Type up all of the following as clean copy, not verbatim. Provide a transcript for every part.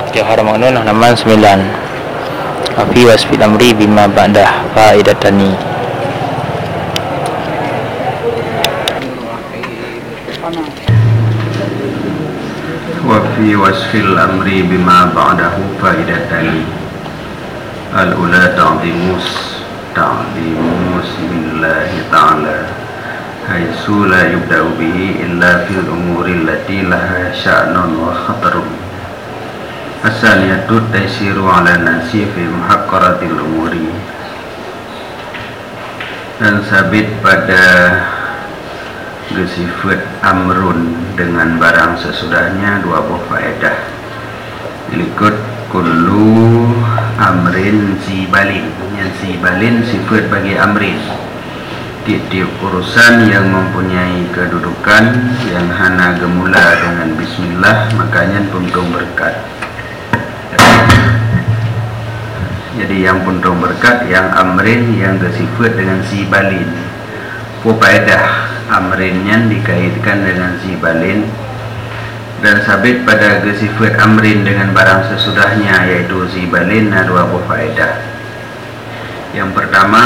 Johar Magnun halaman 9. Afi wasfil amri bima ba'dah faidatani. Wa fi wasfil amri bima ba'dahu faidatani. Al-ula ta'zimus billahi ta'ala haitsu la yubda'u bihi illa fil umuri allati laha sya'nun wa khatarun. As-saniyatu taysiru ala nasi fi muhaqqaratil umuri. Dan sabit pada gesifat amrun dengan barang sesudahnya dua buah faedah. Ikut kullu amrin sibalin. Yang sibalin sifat bagi amrin. Tiap-tiap urusan yang mempunyai kedudukan yang hana gemula dengan bismillah, makanya puntung berkat. Jadi yang puntung berkat, yang amrin, yang gesifat dengan sibalin. Faedah amrinnya dikaitkan dengan sibalin dan sabit pada gesifat amrin dengan barang sesudahnya yaitu sibalin dua buah faedah. Yang pertama,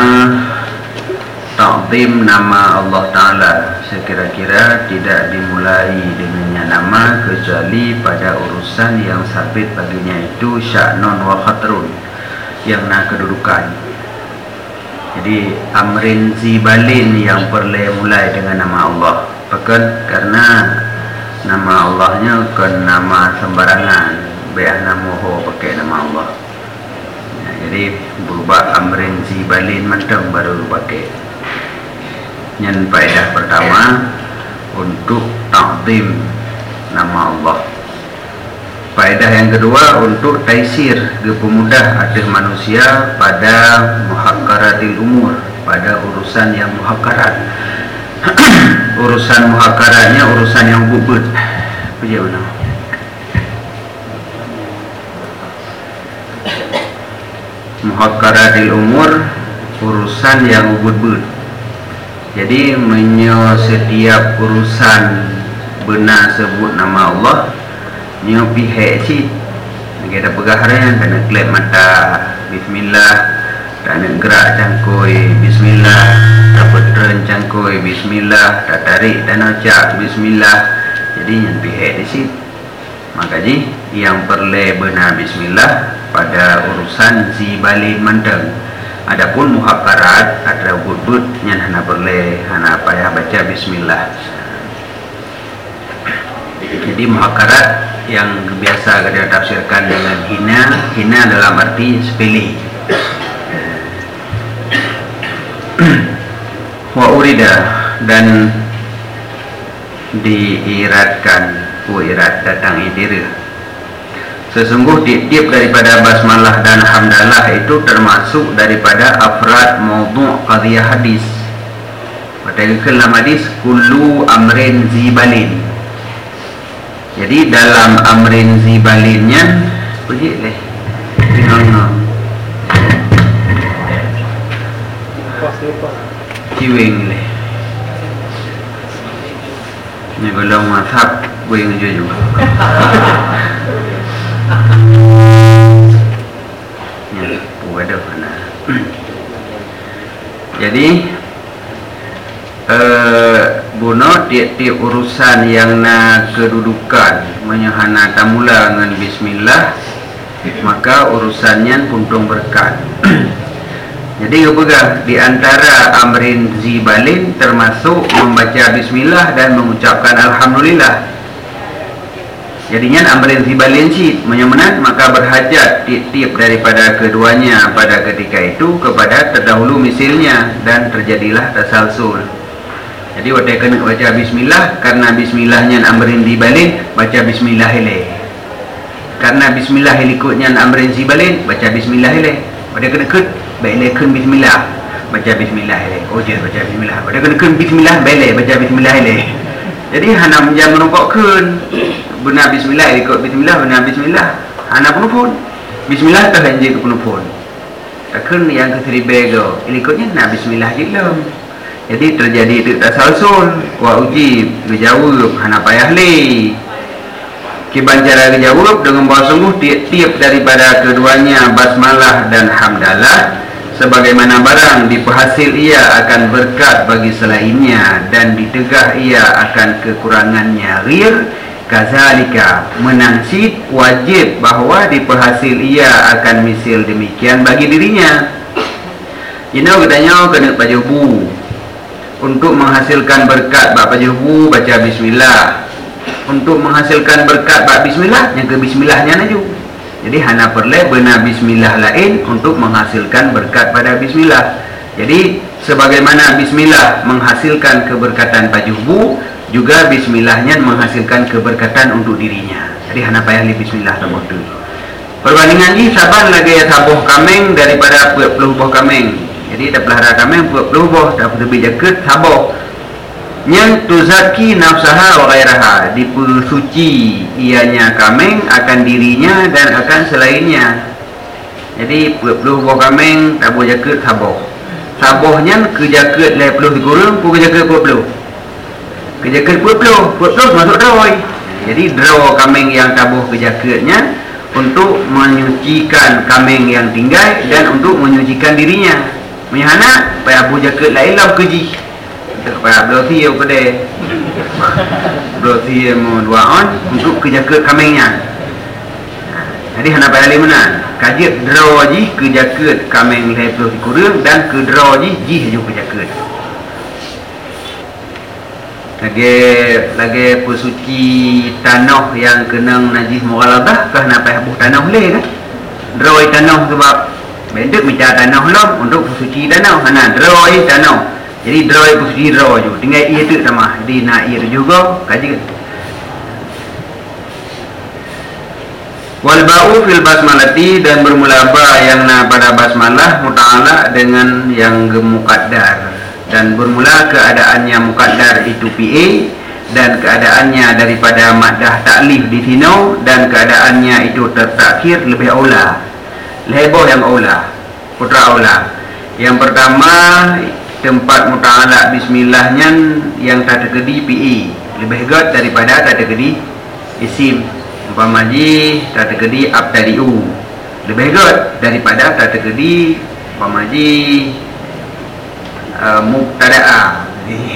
ta'zim nama Allah Ta'ala, sekira-kira tidak dimulai dengannya nama kecuali pada urusan yang sabit baginya itu sya'nun wa khatrun, yang kedudukan. Jadi amrin zibalin yang perlu mulai dengan nama Allah. Bahkan karena nama Allahnya bukan nama sembarangan, biar nama pakai nama Allah. Ya, jadi berubah amrin zibalin macam baru pakai. Yang faedah pertama untuk ta'zim nama Allah. Faedah yang kedua untuk taisir, kepemudah atas manusia pada muhaqqaratil umur, pada urusan yang muhaqqarat. Urusan muhaqqaratnya urusan yang bubut. Bagaimana? Muhaqqaratil umur, urusan yang bubut. Jadi setiap urusan benar sebut nama Allah, nyo pihak si kita pegaharnya kena klep mata bismillah, tak nak gerak cangkoi bismillah, tak petren cangkoi bismillah, tak tarik dan ucap bismillah. Jadi yang pihak di situ. Makanya yang perlu benar bismillah pada urusan zibalin manteng. Adapun muhaqqarat ada budut yang hana perlu hana payah baca bismillah. Jadi muhaqqarat yang biasa kita tafsirkan dengan hina dalam arti sepele. Wa urida, dan diiratkan, irat datang idira. Sesungguh tiap-tiap daripada basmalah dan hamdalah itu termasuk daripada afrad maudhu' qadhiyah hadis. Pada dalam hadis kullu amrin zibalin. Jadi dalam amrin zibalinnya begini ciwing leh ni golong mazhab wing juga ya ada mana. Jadi buno tiap-tiap urusan yang kedudukan menyahana tamula dengan bismillah, maka urusannya puntung berkat. Jadi kepegang di antara amrin zibalin termasuk membaca bismillah dan mengucapkan alhamdulillah. Jadinya amrin zibalin si menyamenat, maka berhajat tiap-tiap daripada keduanya pada ketika itu kepada terdahulu misilnya dan terjadilah tasalsul. Jadi waktu kena baca bismillah, karena bismillahnya amrin zibalin, baca bismillah ilai. Karena bismillah ikutnya amrin zibalin, baca bismillah ilai. Waktu kena ket baik lekun bismillah, baca bismillah ilai. Oh je baca bismillah. Waktu kena ket bismillah baik baca bismillah ilai. Jadi hana menjam menumpukkan benar bismillah ikut bismillah, benar bismillah hana penupun. Bismillah tak hanya ke penupun. Takkan yang keteribego ikutnya na bismillah je lah. Jadi terjadi itu tasalsul, wa uji, dijawab hana payah li. Kiban cara dijawab dengan bahawa sungguh tiap-tiap daripada keduanya basmalah dan hamdalah sebagaimana barang diperhasil ia akan berkat bagi selainnya dan ditegah ia akan kekurangannya rir kazalika menansid wajib bahawa diperhasil ia akan misil demikian bagi dirinya. Katanya kena pajubu untuk menghasilkan berkat bak pajubu baca bismillah. Untuk menghasilkan berkat bak bismillah yang ke bismillahnya naju. Jadi hana perle benar bismillah lain untuk menghasilkan berkat pada bismillah. Jadi sebagaimana bismillah menghasilkan keberkatan pajubu, juga bismillahnya menghasilkan keberkatan untuk dirinya. Jadi hana payah li bismillah tambah tu. Perbandingan ni saban lagi sabuh kameng daripada 40 buah kameng. Jadi dah pelihara kameng 40 buah dah lebih jaket sabuh. Yang tuzaki nafsaha wa ghairaha, dipersuci ianya kameng akan dirinya dan akan selainnya. Jadi 40 buah kameng tabuh jaket sabuh. Sabuhnya ke jaket 50 dikurang ke jaket 40. Ke jaket 40 masuk droi. Jadi draw kameng yang tabuh ke jaketnya untuk menyucikan kameng yang tinggal dan untuk menyucikan dirinya. Menyana payah abu jaket lain lah keji. Payah berarti yang kedai berarti yang duaan untuk kerja ke kamengnya. Jadi hana payah lagi mana kajit draw ji kerja ke kameng lepas dikurang dan ke draw ji juga kerja ke lagi pesuci tanah yang kena najis mughaladah kah hana payah buh tanah leh kan draw tanah sebab bendek minta tanah lam untuk pesuci tanah hana draw tanah. Jadi draw itu suci draw je. Tinggal ia tu sama. Jadi nak ia juga kaji. Wal ba'u fil basmalati dan bermula ba yang na pada basmalah muta'ala dengan yang muqaddar dan bermula keadaannya muqaddar itu PA dan keadaannya daripada maddah ta'lif di sini dan keadaannya itu tertakhir lebih aula. Leboh yang aula. Putra aula. Yang pertama tempat muta'ala bismillahnya yang tak terkedi PE lebih hebat daripada tak terkedi isim umpama ji tak terkedi abtadi'u lebih hebat daripada tak terkedi umpama ji mubtada'a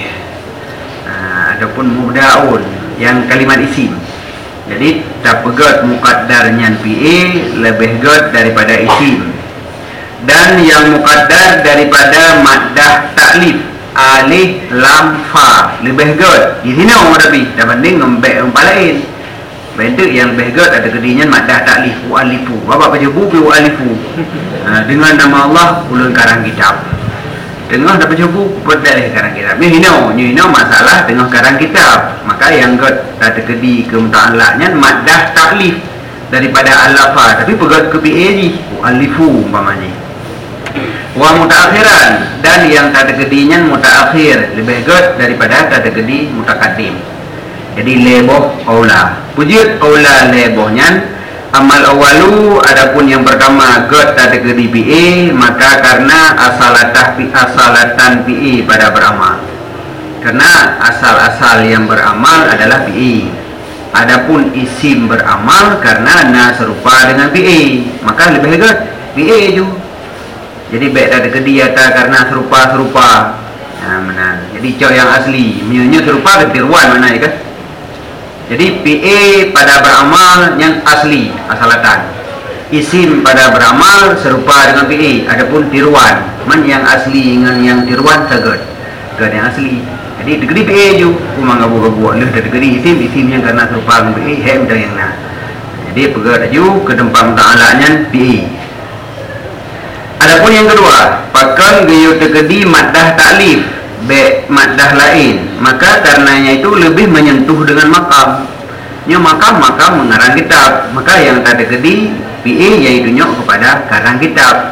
ataupun mubda'un yang kalimat isim. Jadi tak pegat muqaddarnya PE lebih hebat daripada isim. Dan yang muqaddar daripada maddah ta'lif alif lam fa lebih good di sini orang Arabi dah banding ngembek umpah lain benda yang lebih good ada kedinya maddah ta'lif wa alifu bapak baca buku wa alifu dengan nama Allah ulun karang kitab tengah dah baca buku berdalih karang kitab ni masalah tengah karang kitab maka yang good ada kedi ke muta'alaknya maddah ta'lif daripada alafa tapi pegat ke PAG wa alifu umpamanya wa mutaakhiran dan yang tadakedinya mutaakhir lebih good daripada tadakedi mutakaddim. Jadi leboh aula pujud aula lebohnya amal awalu adapun yang pertama good tadakedi PE maka karena asalatan PE pada beramal karena asal-asal yang beramal adalah PE. Adapun isim beramal karena na serupa dengan PE maka lebih good PE juga. Jadi baik ada kedi atau karena serupa-serupa. Mana? Jadi cok yang asli, menyanyi serupa ketiruan mana ya kan? Jadi PA pada beramal yang asli, asalatan. Isim pada beramal serupa dengan PA, adapun tiruan. Man yang asli dengan yang tiruan tegad. Tegad yang asli. Jadi degedi PA ju, kumang gabu-gabu leh degedi isim yang karena serupa dengan PA, hem dah yang na. Jadi pegat ju ke tempat muta'alanya PA. Adapun yang kedua, pakan gayu terkedi maddah ta'lif be maddah lain, maka karenanya itu lebih menyentuh dengan makam. Nya makam mengarang kitab, maka yang tak terkedi PA yaitu nyok kepada karang kitab.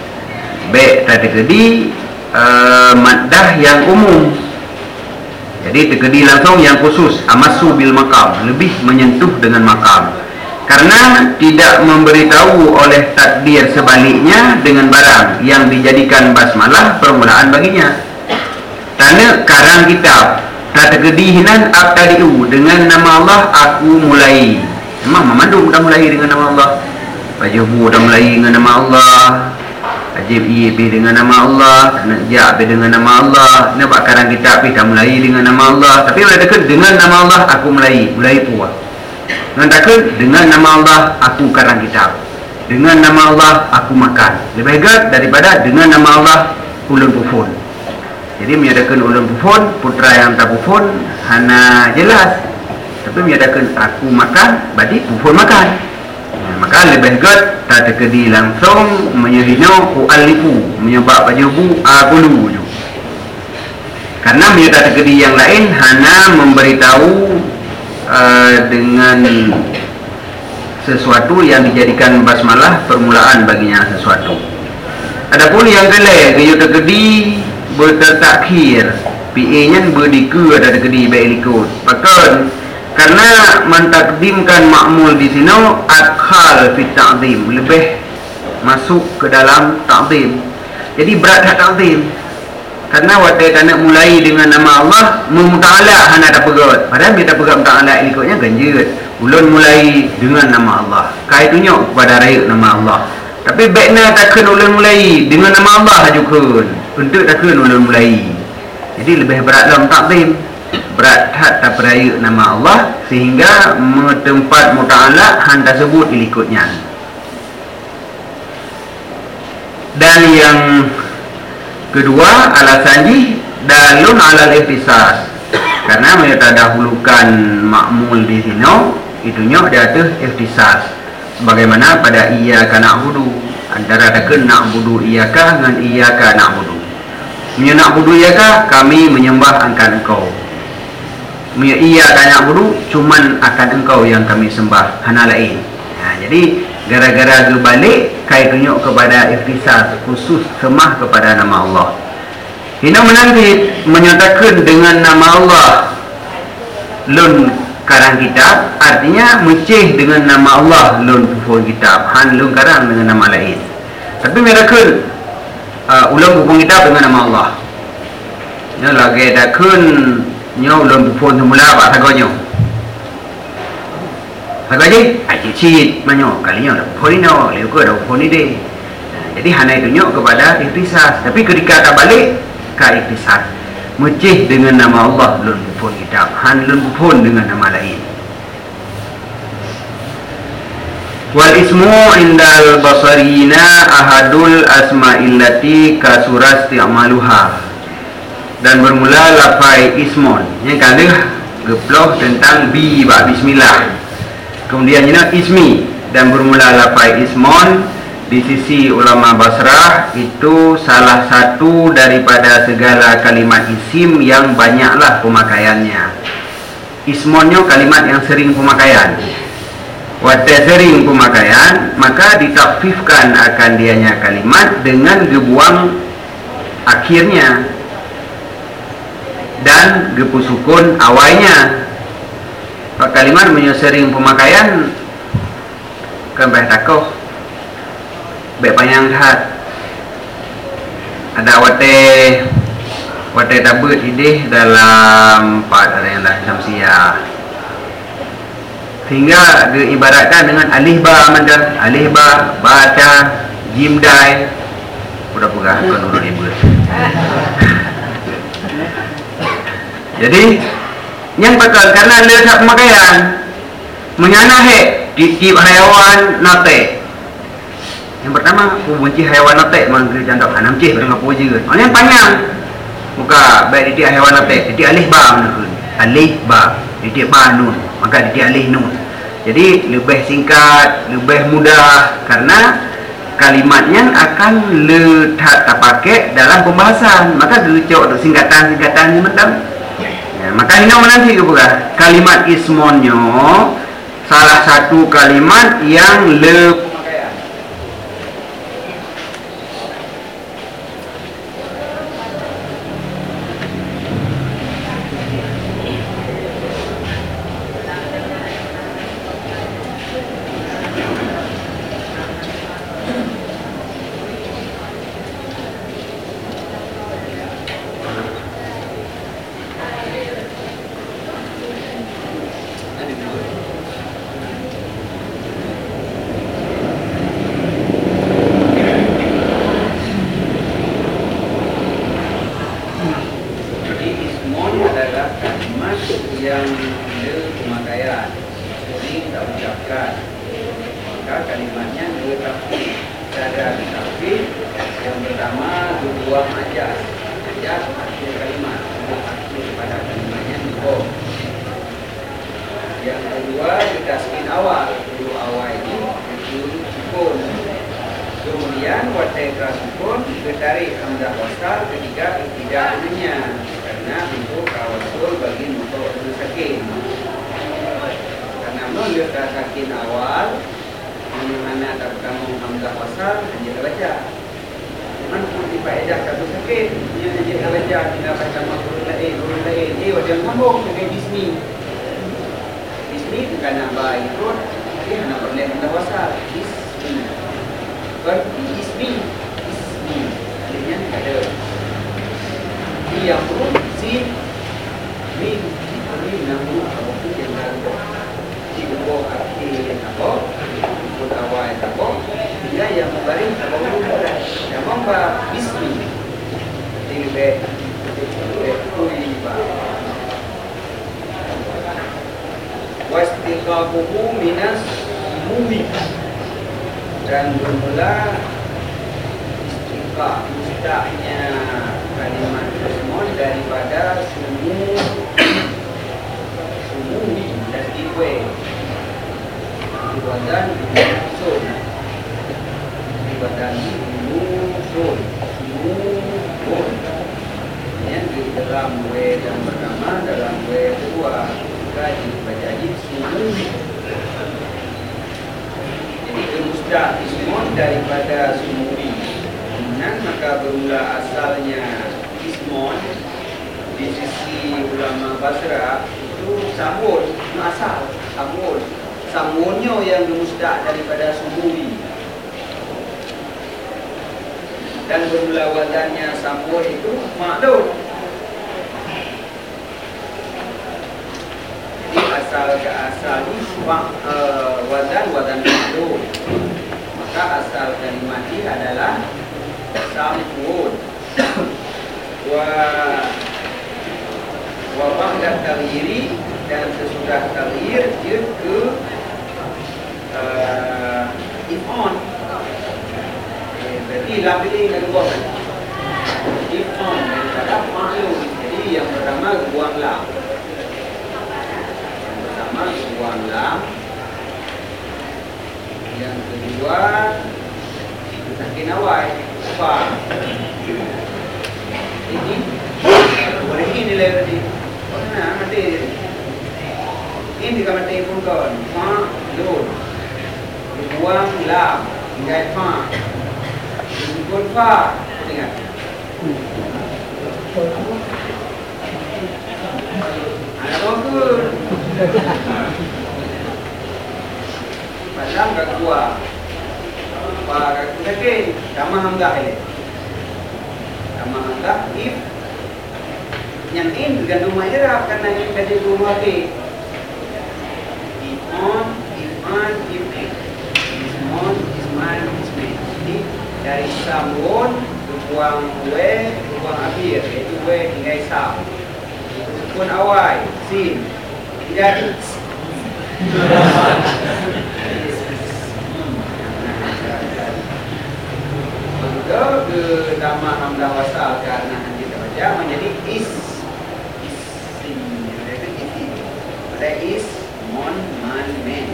Be tak terkedi maddah yang umum. Jadi terkedi langsung yang khusus amasu bil makam, lebih menyentuh dengan makam. Karena tidak memberitahu oleh takdir sebaliknya dengan barang yang dijadikan basmalah permulaan baginya. Tanda karang kitab tak terkedihinan abtadi'u dengan nama Allah aku mulai Memang memandu dah mulai dengan nama Allah. Pajubu dah mulai dengan nama Allah. Ajib IB dengan nama Allah. Najak dengan nama Allah. Nampak karang kitab dah mulai dengan nama Allah. Tapi bila dekat dengan nama Allah aku mulai puas. Dengan takut dengan nama Allah aku karang kitab. Dengan nama Allah aku makan. Lebih baik daripada dengan nama Allah ulun pufun. Jadi menyatakan ulun pufun, putra yang tak pufun hana jelas. Tapi menyatakan aku makan, berarti pufun makan. Maka lebih baik tak terkedi langsung menyehino ualifu, menyebab pajubu agulu. Karena menyatakan terkedi yang lain hana memberitahu dengan sesuatu yang dijadikan basmalah permulaan baginya sesuatu. Adapun yang kelai dia terkedi bertakhir, PA-nya berdika ada terkedi baik ikut. Bahkan karena mentakdimkan makmul di sini akhal fi ta'zim, lebih masuk ke dalam ta'zim. Jadi berat hak ta'zim. Karena waktu tak nak mulai dengan nama Allah memuta'ala hana tak pegat. Padahal dia tak pegat muta'ala ikutnya ganjut. Ulun mulai dengan nama Allah. Kai tunjuk kepada raya nama Allah. Tapi baiknya takkan ulun mulai dengan nama Allah juga. Untuk takkan ulun mulai. Jadi lebih berat dalam ta'zim. Berat hak tak peraya nama Allah sehingga tempat muta'ala handa sebut ikutnya. Dan yang kedua alasannya dalun alal iftisas. Karena mereka dahulukan makmul di sini itunya dia atas iftisas. Sebagaimana pada iyyaka na'budu, antara takkan na'budu iyyaka dengan iyyaka na'budu. Na'budu iyyaka kami menyembah akan engkau. Iyyaka na'budu cuman akan engkau yang kami sembah, hana lain. Jadi gara-gara dia balik kai tunjuk kepada iftisas, khusus semah kepada nama Allah. Hina menanti menyatakan dengan nama Allah lun karang kitab, artinya menceh dengan nama Allah lun pupun kitab, han lun karang dengan nama lain. Tapi mereka ulang pupun kitab dengan nama Allah. Nya lagi dakun nya ulun pupun semula apa sagonyo. Sagoji aji cit manyo kalinya dah pupun ini liu ke dah pupun ini. Jadi hana tunjuk kepada iftisas. Tapi ketika tak balik ka iftisas, menceh dengan nama Allah lun pupun kitab, han lun pupun dengan nama lain. Wal ismu indal basarina ahadul asma'illati kasuras ti'amaluha. Dan bermula lafai ismon yang kali geploh tentang bi ba bismillah. Kemudian ini ismi dan bermula lafai ismon di sisi ulama Basrah itu salah satu daripada segala kalimat isim yang banyaklah pemakaiannya. Ismonnya kalimat yang sering pemakaian. Waktu sering pemakaian maka ditakfifkan akan dianya kalimat dengan gebuang akhirnya dan gepusukun awalnya. Kalimat menyesering pemakaian kan baik takoh baik panjang hat ada wate tabut idih dalam part yang lain samsia sehingga diibaratkan dengan alih ba mandar alih ba baca jimdai udah pegah kan urut ibu. Jadi yang bakal karena letak pemakaian menyanahe di hayawan nate. Yang pertama aku benci hayawan nate manggil jandak anam cih dengan apa je. Yang panjang muka baik di hayawan nate di alih ba menurut alih ba di ba nun maka di alih nun. Jadi lebih singkat, lebih mudah karena kalimatnya akan letak terpakai dalam pembahasan. Maka dicok untuk singkatan-singkatan macam. Ya, maka ini menanti kebuka kalimat ismonyo salah satu kalimat yang ada pemakaian, sering tak ucapkan, maka kalimatnya dua tafsir. Cara tafsir yang pertama buang ajas, ajas akhir kalimat, akhir pada kalimatnya dibom. Yang kedua ditaskin awal, dulu awal ini itu sukun. Kemudian wateka sukun ditarik hamzah wasal ketika ibtida'nya karena bentuk kawasul bagi mutor sakin. Karena melihat sakin awal mana terkamu hamzah wasal hanya baca. Cuman pun difaedah satu sakin hanya baca tidak baca huruf lain. Ini wajah sambung dengan bismi. Bismi bukan nak baik pun, tapi hanya boleh hamzah wasal. Bismi. Ismi artinya ada di yang pun sin min namun apapun yang ada di bawah akhir apa pun awal apa hingga yang memberi apa pun yang memba bismi lebih wastiqaquhu minas mumi dan bermula istiqah mustahnya kalimat tersebut daripada sumumi dan diwe dibadan musun dibadan musun yang di dalam we yang pertama dalam we kedua kaji baca sumumi. Musdah ismon daripada sumuri. Kemudian maka bermula asalnya ismon di sisi ulama Basra itu samun asal samunnya yang musdah daripada sumuri. Dan bermula wazannya samun itu ma'lul. Asal ke asal ini wazan ma'lul. Maka asal kalimat ini adalah samun. Wa ba'da taghyiri dan sesudah taghyir dia ke if'on. Berarti lam ini nak buang kan? If'on daripada ma'lul. Jadi yang pertama buang lam. Buang lam. Yang kedua takin awal fa. Ini boleh ini nilai berarti. Mana mati? Ini kalau mati pun kan fa lun. Buang lam hingga fa. Disebut fa. Ingat. Ada bagus. Padang kat gua. Kat kaki sama hamzah ini. Sama hamzah if yang in bergantung ma'irab karena ini kaji rumah ke. If on, if isman. Jadi dari samun buang buang akhir iaitu hingga sam. Pun awal sin tidak betul ke nama hamzah wasal karena kita baca menjadi pada mon man men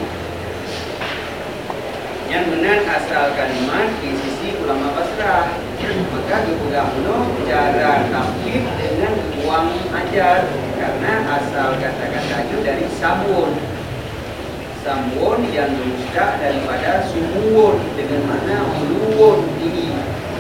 yang benar asal kalimat di sisi ulama Basra. Maka dipegang cara tafsir dengan buang ajar karena asal kata-kata itu dari samun yang musdak daripada sumuun dengan makna uluun tinggi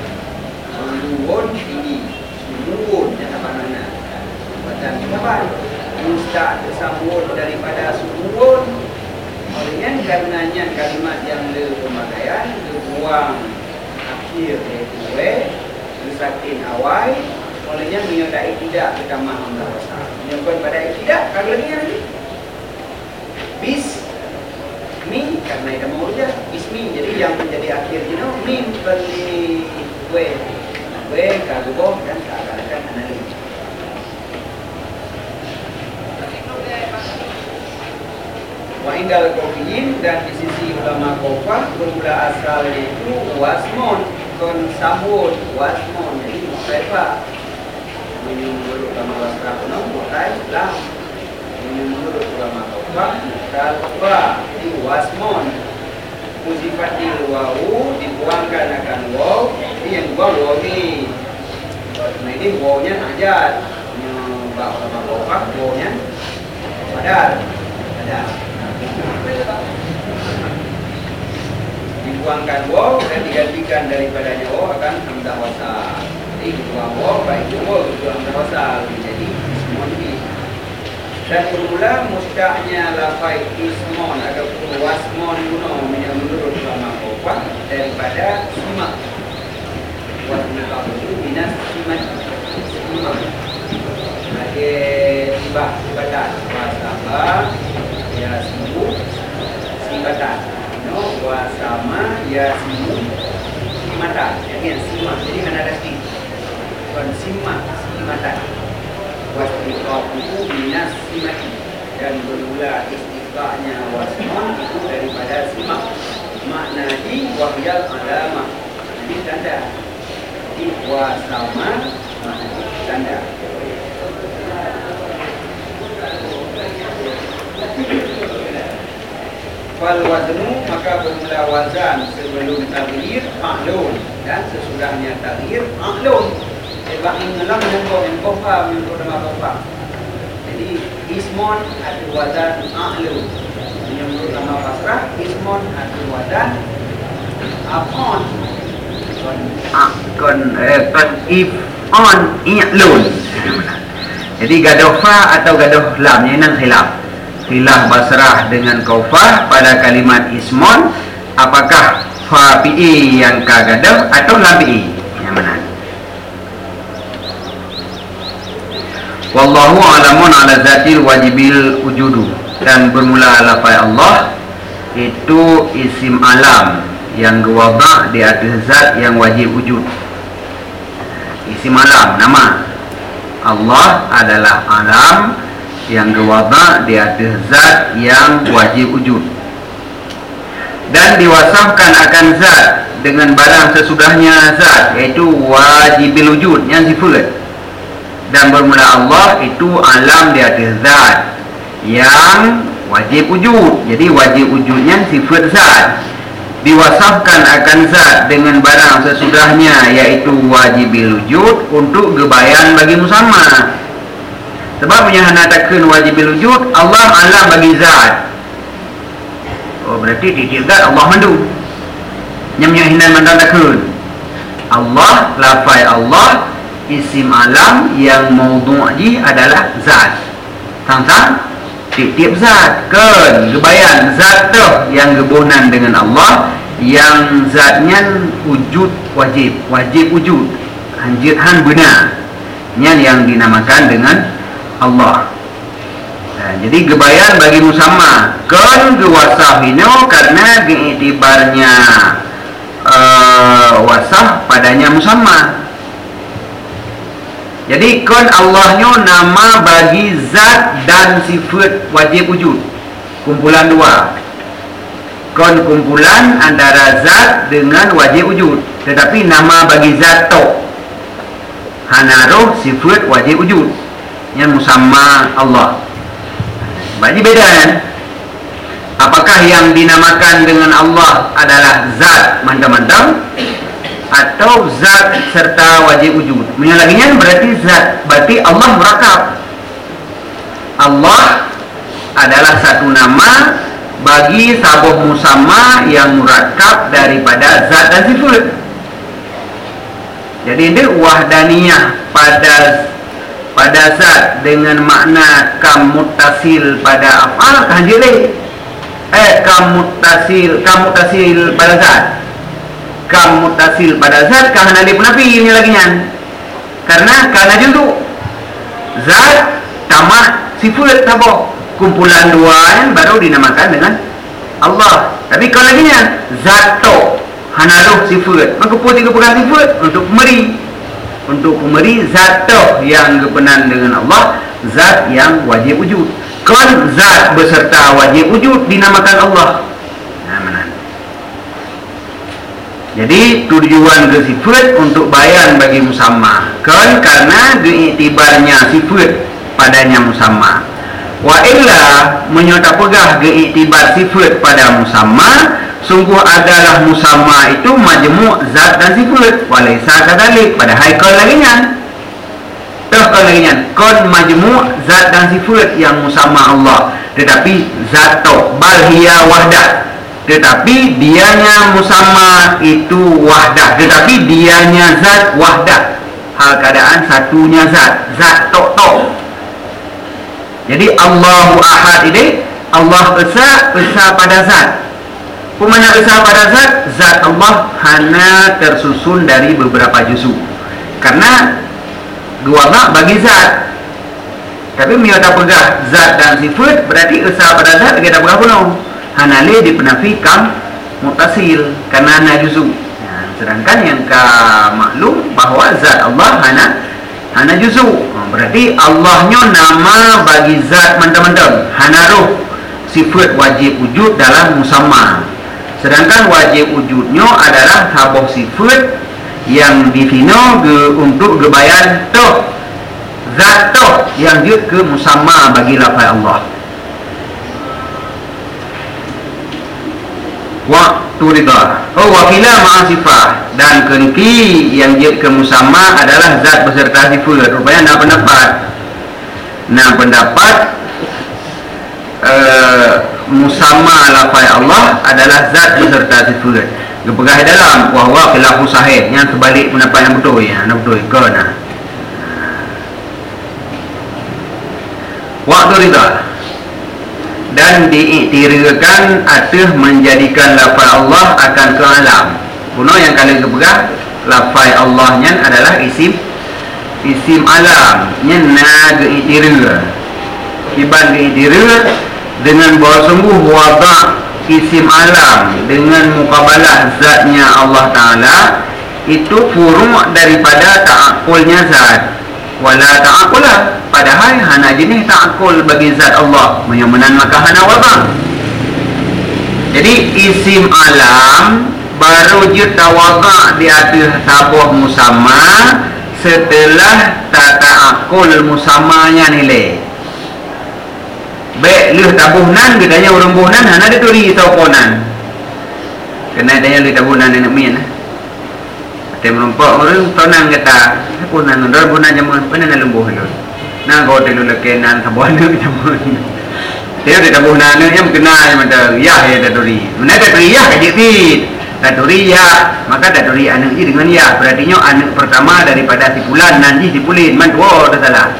sumuun dan apa mana dan kapan musdak samun daripada sumuun olehnya karenanya kalimat yang pemakaian dibuang akhir iaitu disakin awal olehnya menyodai tidak pertama hamzah wasal menyebut pada tidak kalau lagi bismi karena itu mau saja bismi jadi yang menjadi akhir mim bagi kaguboh dan keakan analis Wa indal kofiyin, dan di sisi ulama kofah bermula asalnya itu wasmon, kon sambut wasmon, jadi mukhtalifah. Menurut ulama wasrah kuno mukhtalifah. Menurut ulama kofah mukhtalifah, ini wasmon. Musifatil wawu dibuangkan akan waw, ini yang buang waw ini. Nah ini wawnya najat, nyebab ulama kofah wawnya padar, ada. Dibuangkan waw dan digantikan daripadanya waw akan hamzah wasal. Jadi dibuang waw baik itu waw itu hamzah wasal, jadi ismon ini. Dan bermula mustahnya lafai ismon ataupun wasmon kuno menurut ulama kofah daripada simak. Wasmon itu minas simak. Sebagai sibatan wasama ya simu sibatan. No wasama ya simu simatan. Jadi simak. Jadi kan ada sih. Bukan simak, simatan. Wasmon itu minas simak, dan bermula istiqahnya wasmon itu daripada simak. Makna di wahyal alamah, jadi tanda. Di wasama makna tanda. Fal waznu, maka bermula wazan sebelum taghyir ma'lum, dan sesudahnya taghyir ma'lum. Sebab ingalah menunggu faham menurut ulama kofah. Jadi ismon atau wazan ma'lum. Menurut ulama basrah ismon atau wazan afon. If on i'lun. Jadi gadoh fa atau gadoh lam ini nang khilaf. Khilaf basrah dengan kofah pada kalimat ismon, apakah fa pi'i yang ka gadoh atau lam pi'i yang mana? Wallahu alamun ala zatil wajibil wujudu, dan bermula lafaz Allah itu isim alam yang gewabak di atas zat yang wajib wujud. Isim alam, nama Allah adalah alam yang gewabak di atas zat yang wajib wujud, dan diwasafkan akan zat dengan barang sesudahnya zat, yaitu wajibil wujud yang sifat. Dan bermula Allah itu alam di atas zat yang wajib wujud. Jadi wajib wujudnya sifat zat. Diwasafkan akan zat dengan barang sesudahnya, yaitu wajibil wujud untuk gebayan bagi musamma. Sebab punya hanatakan wajibil wujud, Allah alam bagi zat. Oh berarti titik zat Allah mandu. Nyamnya hinan mandatakan Allah, lafai Allah isim alam yang maudhu'i adalah zat. Tang-tang tiap zat kan gebayan zat tu yang gebunan dengan Allah, yang zatnya wujud wajib wujud hanjithan benar yang dinamakan dengan Allah. Nah, jadi gebayan bagi musamma kan gewasahino karena diiktibarnya wasah padanya musamma. Jadi kon Allahnya nama bagi zat dan sifat wajib wujud. Kumpulan dua. Kon kumpulan antara zat dengan wajib wujud. Tetapi nama bagi zat tu hanaruh sifat wajib wujud yang musamma Allah. Berarti beda kan? Apakah yang dinamakan dengan Allah adalah zat mantap-mantap atau zat serta wajib wujud? Menyalaginya berarti zat, berarti Allah murakab. Allah adalah satu nama bagi sabuh musamma yang murakab daripada zat dan sifat. Jadi ini wahdaniyah pada zat dengan makna kam muttasil pada af'al kahjili. Kam muttasil pada zat. Kam muttasil pada zat karena dia penafi ini lagi nyan. Karena dulu zat tamak sifat tabok kumpulan dua yang baru dinamakan dengan Allah. Tapi kalau lagi nyan zat to hanaruh sifat, maka putih kepegang sifat untuk pemeri zat to yang kepenan dengan Allah, zat yang wajib wujud. kon zat beserta wajib wujud dinamakan Allah. Mana? Jadi tujuan ke sifat untuk bayan bagi musamma. Kon karena diiktibarnya sifat padanya musamma. Wa illa menyota pegah keiktibar sifat pada musamma, sungguh adalah musamma itu majmu' zat dan sifat. Walaysa kadzalik, padahal kon lagi nyan. Kon lagi nyan. Kon majmu' zat dan sifat yang musamma Allah. Tetapi zat bal hiya wahdah. Tetapi dianya musamma itu wahdah. Tetapi dianya zat wahdah. Hal keadaan satunya zat. Zat tok. Jadi Allahu Ahad ini Allah Esa pada zat. Pemana Esa pada zat? Zat Allah hanya tersusun dari beberapa juz'u. Karena dua mak bagi zat. Tapi miota pegah zat dan sifat berarti Esa pada zat kita pegah penuh. Hanale dipenafikan mutasil karena hanya juz'u. Nah, sedangkan yang ka maklum bahwa zat Allah hana juz'u. Berarti Allahnya nama bagi zat mentah-mentah. Hana ruh sifat wajib wujud dalam musamma. Sedangkan wajib wujudnya adalah sabuh sifat yang difino untuk gebayan toh zat toh yang jud ke musamma bagi lafaz Allah. Waktu ridha. Wakila ma'asifah. Dan kenki yang jid ke musamma adalah zat beserta sifat. Rupanya pendapat musamma lafaz Allah adalah zat beserta sifat. Gepegah dalam wahwa khilafu sahih, yang sebalik pendapat yang betul ya, betul kena. Waktu ridha. Dan diiktirkan atau menjadikan lafaz Allah akan ke alam. Kuno yang kalian kepegah lafaz Allahnya adalah isim alam. Nya diiktirkan. Iban diiktirkan dengan bahawa sungguh wada' isim alam dengan mukabalah zatnya Allah Ta'ala itu furu' daripada ta'akulnya zat. Wala ta'akulah, padahal hana jenis ta'akul bagi zat Allah menyamanan maka hana wada'. Jadi isim alam baru juta wada' di atas tabuh musamma setelah ta'akul musammanya nilai. Baik leh tabuhnan katanya orang buhnan hana ada turi taukonan. Kena adanya leh tabuhnan nak min. Tem rompak orang tonang kata punan ndor bunan jamun panan lembuh lu. Nah kau telu lekenan tabuhan lu jamun. Dia ada tabuhnan yang kena macam ya ada turi. Mana ada turi ya kajit. Turi ya, maka turi anak ini dengan ya berarti nya anak pertama daripada sipulan nanti sipulin man dua dah salah.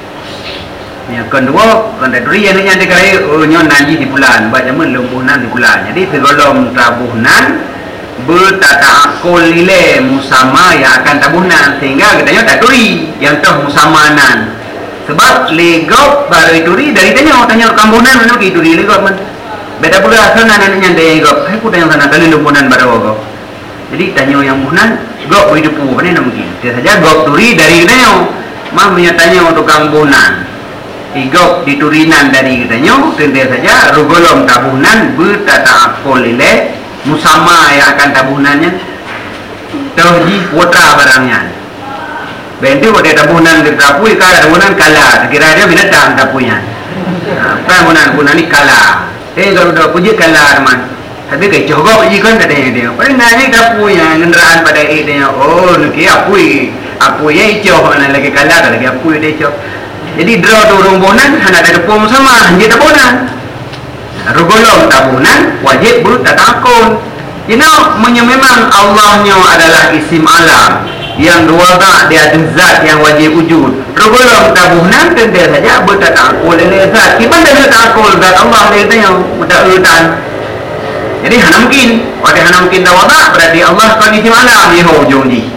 Yang kedua, turi anaknya dekai nyon nanti sipulan, baca men lembuhnan sipulan. Jadi segolong tabuhnan bertata'akul nilai musamma yang akan tabuhnan sehingga katanya tak turi yang toh musamanan. Sebab legop baru turi dari tanya kambunan mana ki turi legop men. Beda pula sana anaknya dia legop. Aku tanya sana kali lembunan baru gop. Jadi tanya yang buhnan gop hidup mana mungkin. Dia saja gop turi dari katanya. Mah menyatanya untuk kambunan. Igop diturinan dari katanya tentu saja rugolom tabuhnan bertata'akul nilai musamma yang akan tabuhnannya tauji putra barangnya. Bentuk pada tabuhnan tertapui kalau tabuhnan kalah kira dia binatang tapunya. Tabuhnan ni kalah. Kalau dah puji kalah teman. Tapi kecoh kau puji kan katanya dia. Pada nanya tapunya kenderaan pada dia. Oh ni apui ya icoh mana lagi kalah lagi apui dia icoh. Jadi draw turun bonan hanya ada pom sama dia tabuhnan. Rugolong tabunan wajib bertatakun. Memang Allahnya adalah isim alam yang dua di atas zat yang wajib wujud. Rugolong tabunan tentu saja bertatakul oleh zat. Gimana bertatakul zat Allah dia mutautan. Jadi hana mungkin. Pada hana mungkin tawada berarti Allah kan isim alam di hujung ni.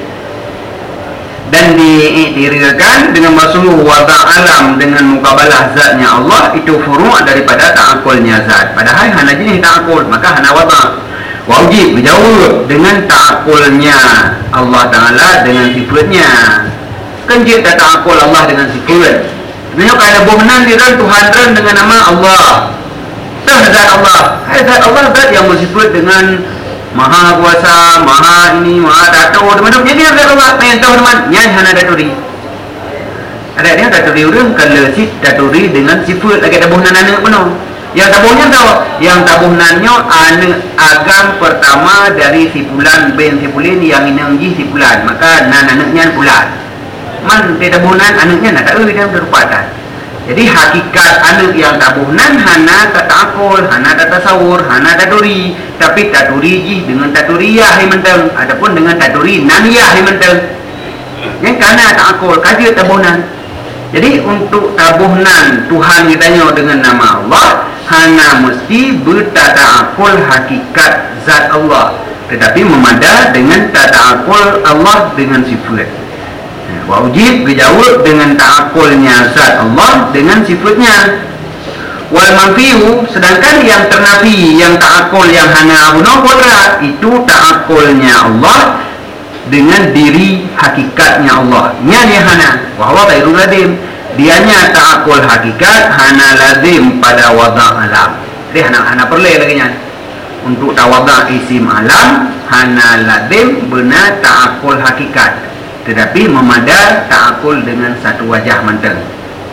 Dan diiktirkan dengan bersungguh wada alam dengan mukabalah zatnya Allah itu furu' daripada ta'akulnya zat. Padahal hana jenis ta'akul maka hana wada. Wajib berjawab dengan ta'akulnya Allah Ta'ala dengan sifatnya. Kan dia ta'akul Allah dengan sifat. Sebenarnya kalau bohnan dia Tuhan dengan nama Allah. Zat Allah. Zat Allah zat yang bersifat dengan Maha Kuasa, Maha ini, Maha Dato. Teman-teman, jadi zat Allah yang tahu teman, yang hana daturi. Ada dia daturi orang kalau si daturi dengan sifat lagi tabuhnan anak penuh. Yang tabuhnya tahu, yang tabuhnannya anak agam pertama dari si bulan ben si bulan yang inangji si bulan, maka anaknya bulan. Man tabuhnan anaknya nak tahu dia berupatan. Jadi hakikat anak yang tabuhnan hana kata akol, hana kata sawur, hana taturi. Tapi taturi ji dengan taturiyah yang menteng. Adapun dengan taturi naniyah yang menteng. Yang karena tak akol, kaji tabuhnan. Jadi untuk tabuhnan Tuhan kitanya dengan nama Allah, hana mesti bertata akol hakikat zat Allah. Tetapi memada dengan tata akol Allah dengan sifat. Wajib dijawab dengan ta'akulnya zat Allah dengan sifatnya. Wal manfiu, sedangkan yang ternafi, yang ta'akul yang hana abuna kodrat, itu ta'akulnya Allah dengan diri hakikatnya Allah. Nya dia hana wa ghairul lazim. Dianya ta'akul hakikat hana lazim pada wada' alam. Dia hana perlu lagi nya. Untuk tawada' isim alam hana lazim benar ta'akul hakikat. Tetapi memada ta'akul dengan satu wajah menteng.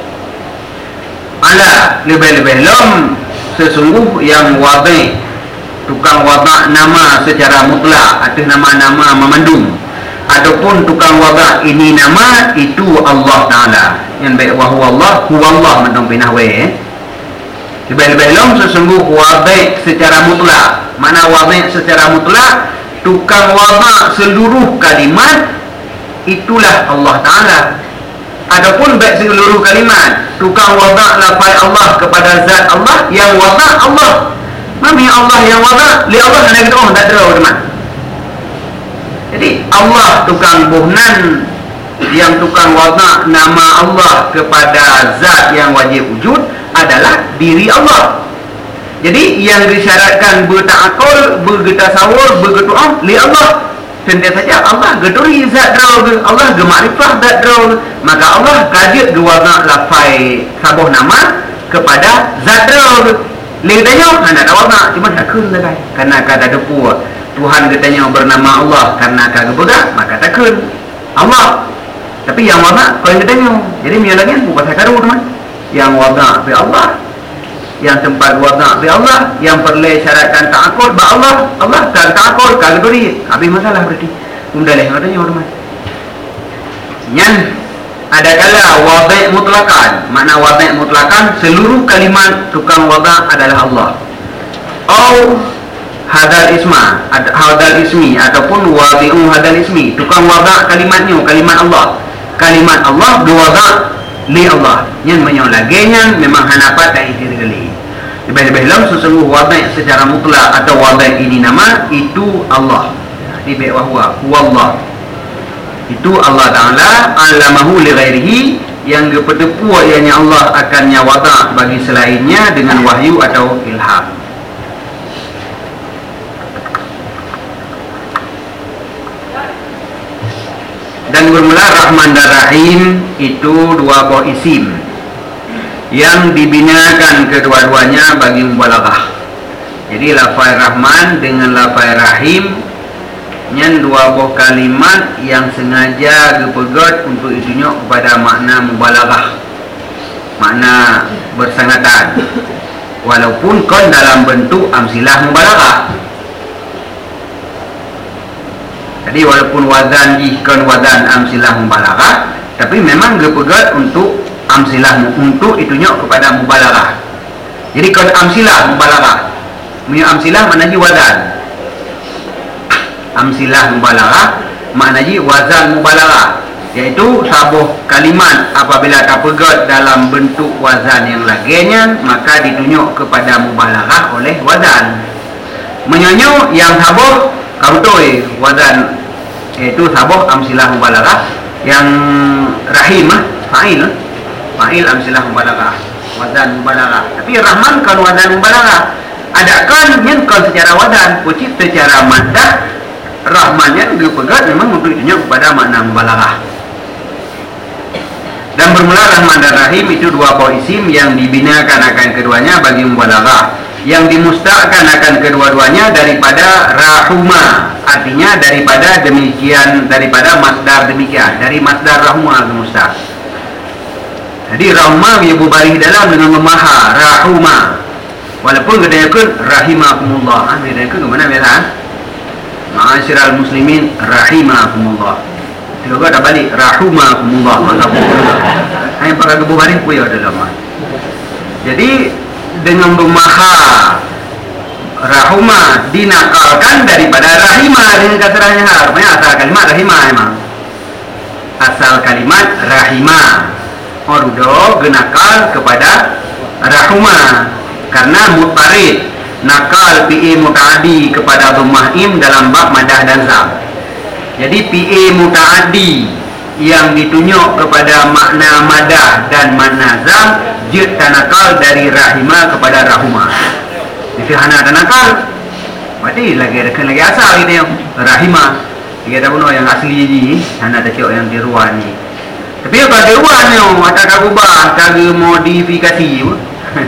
Ala lebih-lebih lom sesungguh yang wadai tukang wada' nama secara mutlak atau nama-nama memandung, ataupun tukang wada' ini nama itu Allah Ta'ala yang baik wa huwa Allah, huwa Allah mentong pinahwe. Lebih-lebih lom sesungguh wadai secara mutlak. Mana wadai secara mutlak? Tukang wada' seluruh kalimat itulah Allah Ta'ala. Adapun baik seluruh kalimat tukang wada' lafaz Allah kepada zat Allah, yang wada' Allah. Mami Allah yang wada', li Allah ada kita tak ada teman. Jadi Allah tukang bohnan, yang tukang wada' nama Allah kepada zat yang wajib wujud adalah diri Allah. Jadi yang disyaratkan berta'akul, bergetasawur, bergetu'am li Allah. Tentu saja Allah geduri zat draw, Allah gemakrifah zat draw, maka Allah kajiat gewada lafai sabuh nama kepada zat draw. Lidahnya hanya wada, cuma tak kun lagi. Karena kata depu Tuhan katanya bernama Allah, karena kagak boga maka tak kun Allah. Tapi yang wada kau katanya. Jadi mialanya bukan saya karu teman. Yang wada bi Allah, yang tempat wada' bi Allah, yang perlu syaratkan ta'akul ba Allah, Allah kan ta'akul kagak duri. Habis masalah berarti. Umdaleh katanya hormat. Nyan ada kala wada' mutlakan. Makna wada' mutlakan seluruh kalimat tukang wada' adalah Allah. Au hadal isma, hadal ismi, ataupun wadi'u hadal ismi, tukang wada' kalimatnya, kalimat Allah. Kalimat Allah diwada' li Allah. Yang menyolagenya memang hanapat dan isi kali. Lebih-lebih lam sesungguh wada' secara mutlak atau wada' ini nama itu Allah. Di bawah huwa itu Allah Ta'ala alamahu li ghairihi, yang kepedepu ianya Allah akannya wada' bagi selainnya dengan wahyu atau ilham. Dan bermula Rahman dan Rahim itu dua buah isim yang dibinakan kedua-duanya bagi mubalaghah. Jadi lafaz Rahman dengan lafaz Rahim nyan dua buah kalimat yang sengaja dipegat untuk itunya kepada makna mubalaghah, makna bersangatan, walaupun kon dalam bentuk amsilah mubalaghah. Jadi walaupun wazan jihkan wazan amsilah mubalaghah, tapi memang dipegat untuk amsilah, untuk itunya kepada mubalaghah. Jadi kon amsilah mubalaghah, amsilah maknanya wazan. Amsilah mubalaghah maknanya wazan mubalaghah, yaitu sabuh kalimat apabila terpegat dalam bentuk wazan yang laginya maka ditunjuk kepada mubalaghah oleh wazan. Menyonyo yang sabuh kautoi wazan, yaitu sabuh amsilah mubalaghah. Yang rahim fa'il amsilah mubalaghah, wazan mubalaghah. Tapi Rahman kan wazan mubalaghah. Ada kan yang kan secara wazan, pucit secara maddah Rahmannya dipegat memang untuk itunya kepada makna mubalaghah. Dan bermula Rahman dan Rahim itu dua buah isim yang dibinakan akan keduanya bagi mubalaghah, yang dimustaqkan akan kedua-duanya daripada rahuma, artinya daripada demikian, daripada masdar demikian, dari masdar rahuma mustaq. Jadi rahma ia berbaris dalam dengan memaha rahuma, walaupun kedayakan rahimakumullah, kedayakan ke mana biasa? Ma'asyiral muslimin rahimakumullah. Juga dah balik rahimakumullah, maka hanya pakai berbaris pun ya dalam. Jadi dengan memaha rahuma dinakalkan daripada rahima dengan kasrahnya har. Maksudnya asal kalimat rahima memang. Asal kalimat rahima. Ordo genakal kepada rahuma karena mutarid nakal PA mutaaddi kepada dhammah im dalam bab madah dan zam. Jadi PA mutaaddi yang ditunjuk kepada makna madah dan makna zam jid tanakal dari rahima kepada rahuma. Jadi hana tanakal berarti lagi asal ini yang rahima. Dia dah bunuh yang asli ni, hana tengok yang tiruan ni. Tapi kalau tiruan ni ada kagubah, kagu modifikasi pun.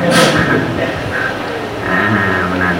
Benar.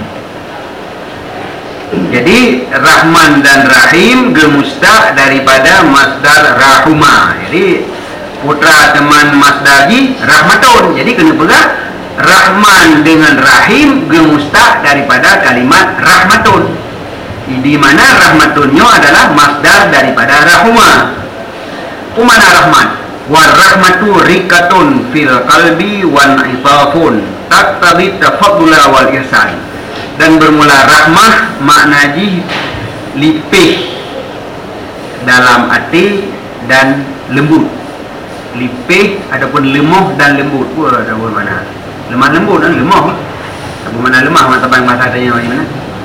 Jadi Rahman dan Rahim gemustaq daripada masdar rahuma. Jadi putra teman masdari rahmatun. Jadi kena pegang Rahman dengan Rahim gemustaq daripada kalimat rahmatun. Di mana rahmatunnya adalah masdar daripada rahuma. Umana Rahman wa rahmatu rikatun fil qalbi wan itafun taqtabi tafaddula wal ihsan. Dan bermula rahmah maknaji lipih dalam hati dan lembut. Lipih adapun lemah dan lembut. Wah, ada mana? Lemah lembut dan lemah. Apa mana lemah mata bang masa adanya macam mana?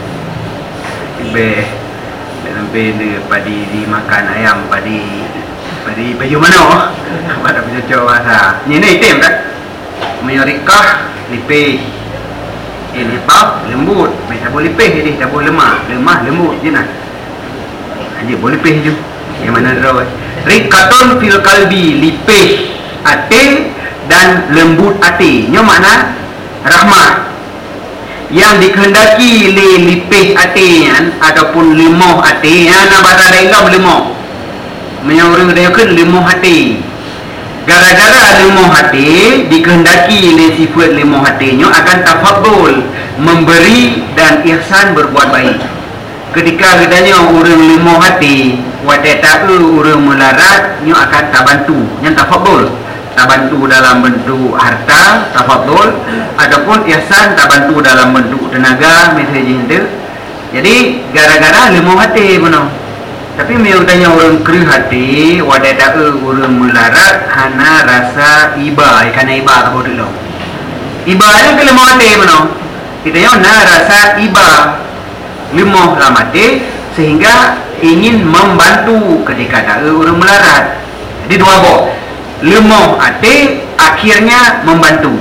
Sampai dia padi dimakan ayam padi baju mana? Pada bercocok masa. Ni item tak? Mayorikah lipih. Ini pap lembut, tak boleh lipih jadi, tak boleh lemah lembut je nak. Aje boleh lipih je. Yang mana draw? Rikatun fil qalbi, lipih hati dan lembut hati. Nya makna rahmat. Yang dikehendaki lipih hati ataupun lemah hati, nak bahasa dalam lemah. Menyorong dia kan lemah hati. Gara-gara lemah hati dikehendaki oleh sifat lemah hatinya akan tafaddul, memberi dan ihsan berbuat baik. Ketika katanya orang lemah hati wadah tahu orang melarat nya akan tabantu, yang tafaddul, tabantu dalam bentuk harta tafaddul, adapun ihsan tabantu dalam bentuk tenaga misalnya itu. Jadi gara-gara lemah hati benar. Tapi yang tanya orang kerih hati wadah tahu orang melarat hana rasa iba, kerana iba tak boleh dulu. Iba yang ke lemah hati mana? Kita yang na rasa iba lemah dalam hati sehingga ingin membantu ketika tahu orang melarat. Jadi dua buah. Lemah hati akhirnya membantu.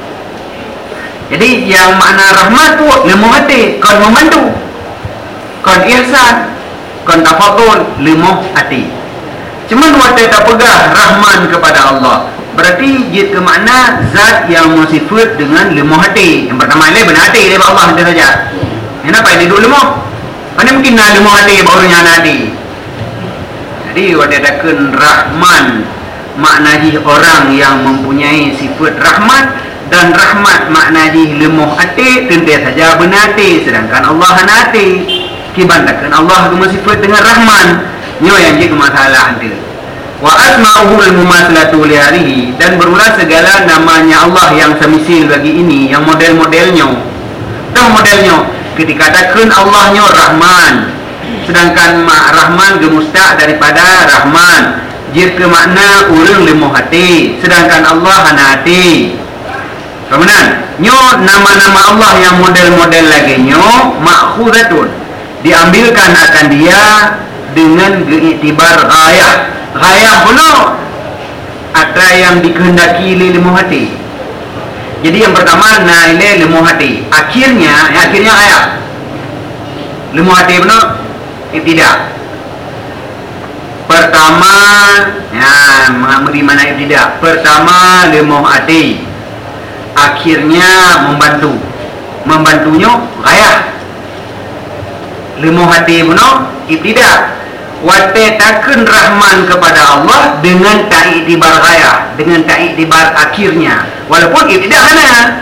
Jadi yang makna rahmat tu lemah hati kon membantu. Kon ihsan kon tafaddul lemah hati. Cuma dua tak pegang Rahman kepada Allah. Berarti dia ke makna zat yang bersifat dengan lemah hati. Yang pertama ni benar hati daripada Allah dia saja. Kenapa ini dulu lemah? Mana mungkin nak lemah hati baru nyana hati. Jadi wadah takkan Rahman maknanya orang yang mempunyai sifat rahmat, dan rahmat maknanya lemah hati tentu saja benar hati, sedangkan Allah hana hati. Kibantakan Allah cuma sifat dengan Rahman, nyo yang jadi masalah anda. Wa asma'uhu al-mumatsalatu li halihi, dan berulah segala namanya Allah yang semisil bagi ini, yang model-modelnya. Dan modelnya ketika katakan Allahnya Rahman, sedangkan Rahman gemustaq daripada Rahman, jika makna orang lemah hati, sedangkan Allah hana hati. Kemudian nyo nama-nama Allah yang model-model lagi nyo ma'khudatun, diambilkan akan dia dengan iktibar ghayah. Ghayah pula ada yang dikehendaki oleh lemah hati. Jadi yang pertama nilai lemah hati, akhirnya ayat lemah hati benar tidak. Pertama, memberi mana tidak. Pertama, lemah hati. Akhirnya membantu. Membantunya gayah. Lemah hati puno ibtidak. Wate takun rahman kepada Allah dengan tak iktibar gayah, dengan tak iktibar akhirnya. Walaupun ibtidak hana.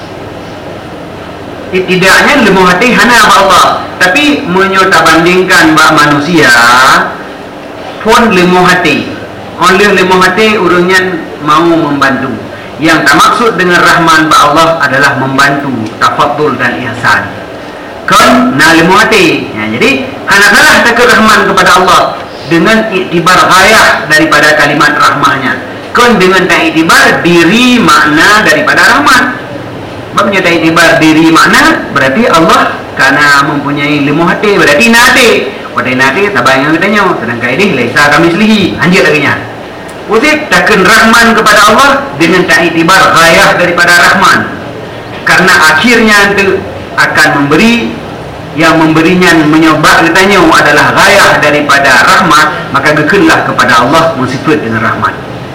Ibtidaknya lemah hati hana Allah. Tapi menyota bandingkan bak manusia pun lemah hati. Oleh lemah hati urangnya mau membantu. Yang tak maksud dengan rahman ba Allah adalah membantu, tafadhul dan ihsan. Kan na lemah hati. Jadi hana-hana takut rahman kepada Allah dengan iktibar ghayah daripada kalimat rahmahnya. Kan dengan tak iktibar diri makna daripada rahman. Sebabnya tak iktibar diri makna berarti Allah karena mempunyai lemah hati berarti nate. Pada nate tabang yang katanya sedangkan ini laisa kami selihi anjir laginya. Usik takkan rahman kepada Allah dengan tak iktibar ghayah daripada rahman. Karena akhirnya itu akan memberi, yang memberinya menyobak katanya adalah ghayah daripada rahmat, maka gekenlah kepada Allah mensifat dengan rahmat.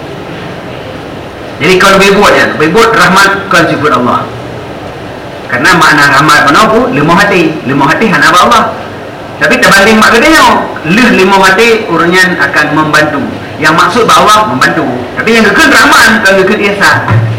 Jadi kalau berbuat rahmat kan sifat Allah. Karena makna rahmat menapu lemah hati hana Allah. Tapi terbanding mak katanya lemah hati urangnya akan membantu. Yang maksud bahawa membantu. Tapi yang kekal rahman, kalau kekal ihsan.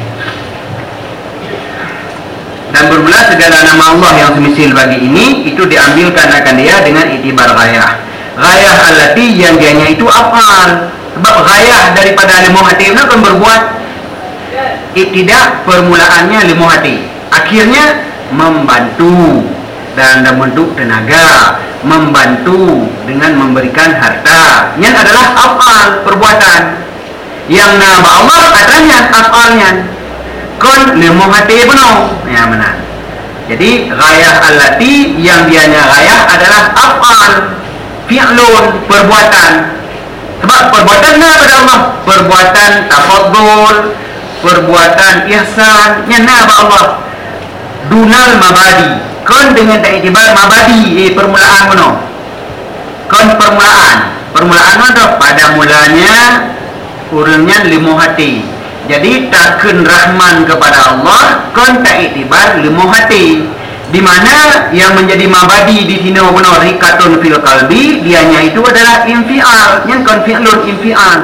Dan bermula segala nama Allah yang semisil bagi ini, itu diambilkan akan dia dengan itibar ghayah. Ghayah allati yang dianya itu af'al. Sebab ghayah daripada lemah hati itu akan berbuat. Ibtidak permulaannya lemah hati. Akhirnya membantu dan bentuk tenaga, membantu dengan memberikan harta. Yang adalah af'al, perbuatan. Yang nama Allah adanya af'alnya. Kon lemah hati penuh. Ya benar. Jadi ghayah allati yang dianya ghayah adalah af'al, fi'lun, perbuatan. Sebab perbuatan kepada Allah, perbuatan tafadhul, perbuatan ihsan, yang nama Allah. Dunal mabadi. Kon dengan tak iktibar mabadi, permulaan mana? Kon permulaan mana? Pada mulanya urangnya lemah hati. Jadi takkan rahman kepada Allah, kon tak iktibar lemah hati. Di mana yang menjadi mabadi di sini mana rikatun fil qalbi, dianya itu adalah infial. Yang kon fi'lun infial.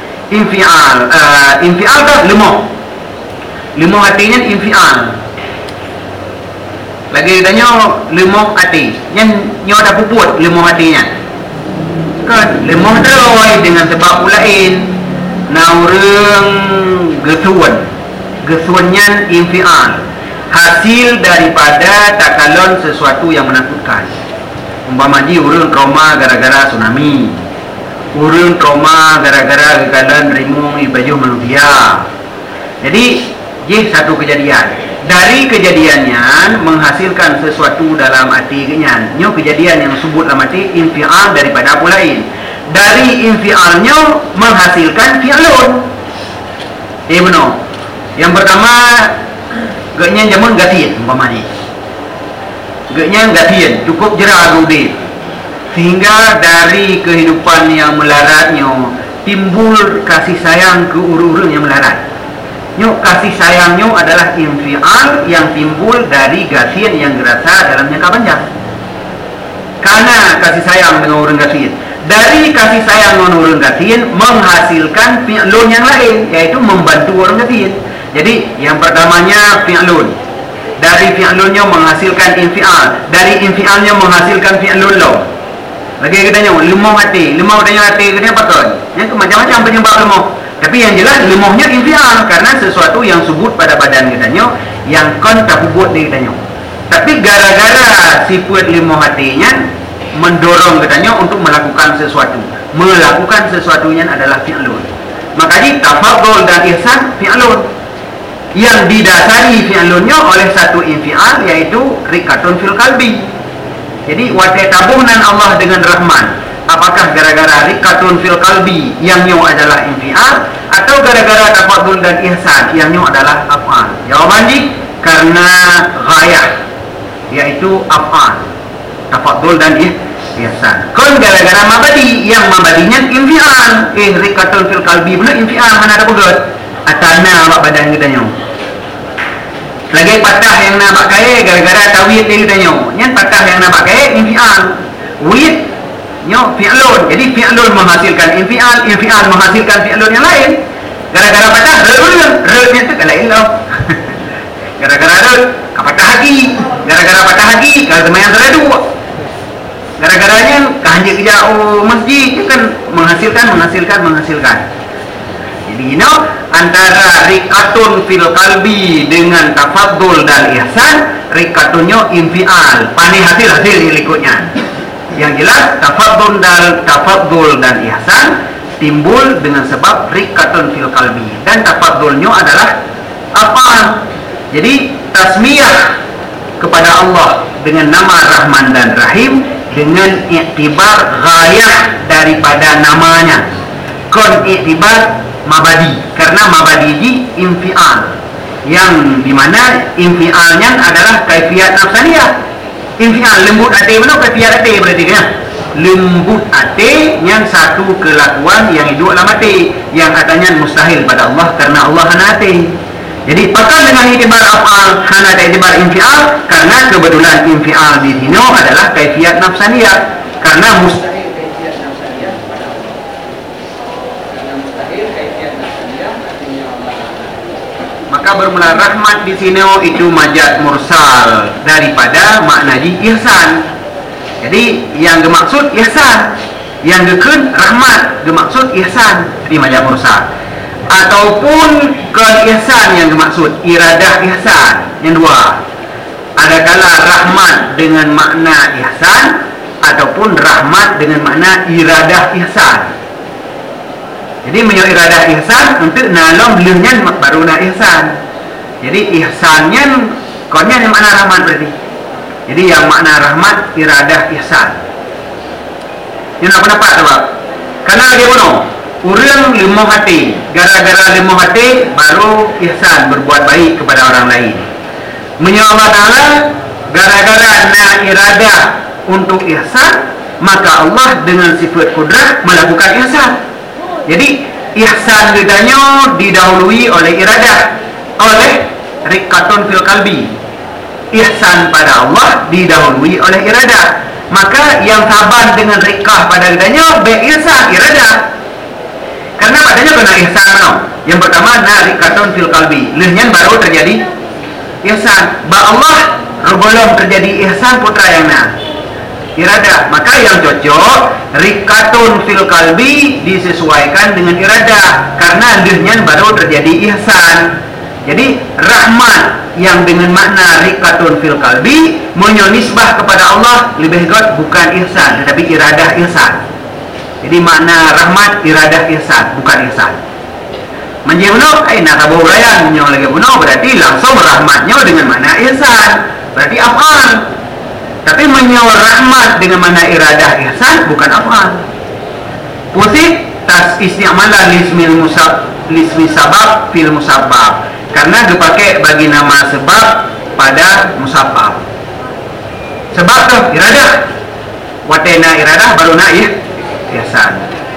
Infial dah lemah hatinya infial. Lagi tanya lemah hati yang dah puput lemah hatinya kan lemah terlawai dengan sebab lain naureng gesuannya infial hasil daripada takalon sesuatu yang menakutkan. Umpama ji urang trauma gara-gara tsunami, urang trauma gara-gara gagalan rimung ibaju manusia. Jadi ji satu kejadian. Dari kejadiannya menghasilkan sesuatu dalam hati kenyan. Nyo kejadian yang sebut dalam hati infial daripada apa lain. Dari infialnya menghasilkan fi'lun. Benar. Yang pertama gaknya jamun gatin umpama ni. Gaknya gatin cukup jerah gudip. Sehingga dari kehidupan yang melaratnya timbul kasih sayang ke urang-urang yang melarat. Nyuk kasih sayangnya adalah infial yang timbul dari gatin yang gerasa dalam jangka panjang. Karena kasih sayang dengan orang gatin, dari kasih sayang dengan orang gatin menghasilkan fi'lun yang lain, yaitu membantu orang gatin. Jadi yang pertamanya fi'lun, dari fi'lunnya menghasilkan infial, dari infialnya menghasilkan fi'lun lo. Lagi kita tanya lemah hati kita apa tuan? Yang macam-macam penyebab lemah. Tapi yang jelas lemahnya infial karena sesuatu yang sebut pada badan katanya yang kon tak buat dia katanya. Tapi gara-gara sifat lemah hatinya mendorong katanya untuk melakukan sesuatu. Melakukan sesuatunya adalah fi'lun. Makanya tafadhul dan ihsan fi'lun. Yang didasari fi'lunnya oleh satu infial yaitu rikatun fil qalbi. Jadi wate tabunan Allah dengan Rahman. Apakah gara-gara rikatun fil qalbi yang nyu adalah infial atau gara-gara tafadhul dan ihsan yang nyu adalah af'al? Jawabannya karena ghayah yaitu af'al, tafadhul dan ihsan. Kon gara-gara mabadi, yang mabadinya infial. Rikatul fil qalbi benar infial, mana ada begot. Atana abak badan kita nyo. Lagi patah yang nak pakai gara-gara tawid ni kita nyo. Yang patah yang nak pakai infial. Wid nyo fi'lun. Jadi fi'lun menghasilkan infial, infial menghasilkan fi'lun yang lain. Gara-gara patah re-nya tu kalau ilah. Gara-gara re patah hati. Gara-gara patah hati kalau semayang seradu. Gara-garanya kahanya kejauh masjid kan menghasilkan. Jadi antara rikatun fil qalbi dengan tafaddul dan ihsan, rikatunnya infial, pani hasil ikutnya. Yang jelas tafaddul dan ihsan timbul dengan sebab rikatun fil qalbi, dan tafaddulnya adalah apa? Jadi tasmiyah kepada Allah dengan nama Rahman dan Rahim dengan iktibar ghayah daripada namanya. Kon iktibar mabadi, karena mabadi ini infial, yang dimana infialnya adalah kaifiat nafsaniyah. Infial lembut hati, mana kaifiat hati berarti dia? Lembut hati yang satu kelakuan yang hidup dalam hati, yang katanya mustahil pada Allah karena Allah hana hati. Jadi pakar dengan iktibar afal, hana ada iktibar infial, karena kebetulan infial di sini adalah kaifiat nafsaniyah, karena mustahil kaifiat nafsaniyah pada Allah. Karena mustahil kaifiat nafsaniyah artinya Allah. Maka bermula rahmat di sini itu majaz mursal daripada makna di ihsan. Jadi yang dimaksud ihsan, yang gekun rahmat, dimaksud ihsan, jadi majaz mursal. Ataupun ke-ihsan yang dimaksud iradah ihsan. Yang dua, adakala rahmat dengan makna ihsan ataupun rahmat dengan makna iradah ihsan. Jadi menyo iradah ihsan untuk nalong belahnya baru na ihsan. Jadi ihsannya konnya yang makna rahmat berarti. Jadi yang makna rahmat iradah ihsan. Yang nak pendapat sebab karena dia bunuh orang lemah hati, gara-gara lemah hati baru ihsan, berbuat baik kepada orang lain. Menyembah Ta'ala gara-gara nak iradah untuk ihsan, maka Allah dengan sifat kudrah melakukan ihsan. Jadi ihsan ditanya didahului oleh iradah, oleh rikatun fil qalbi. Ihsan pada Allah didahului oleh iradah. Maka yang saban dengan rikah pada ditanya be ihsan iradah. Karena padanya kena ihsan no. Yang pertama narikatun fil qalbi, lehnya baru terjadi ihsan. Ba Allah belum terjadi ihsan putra yang na iradah. Maka yang cocok rikatun fil qalbi disesuaikan dengan iradah, karena lehnya baru terjadi ihsan. Jadi rahmat yang dengan makna rikatun fil qalbi menyonisbah kepada Allah lebih god bukan ihsan tetapi iradah ihsan. Jadi makna rahmat iradah ihsan, bukan ihsan. Menjemuno nak tabu urayan nyo lagi bunuh berarti langsung rahmatnya dengan makna ihsan, berarti afal. Tapi menyo rahmat dengan makna iradah ihsan bukan afal. Putih tas isti'malan lismi sabab fil musabbab, karena dipakai bagi nama sebab pada musabbab. Sebab tu iradah, watena iradah baru na ihsan.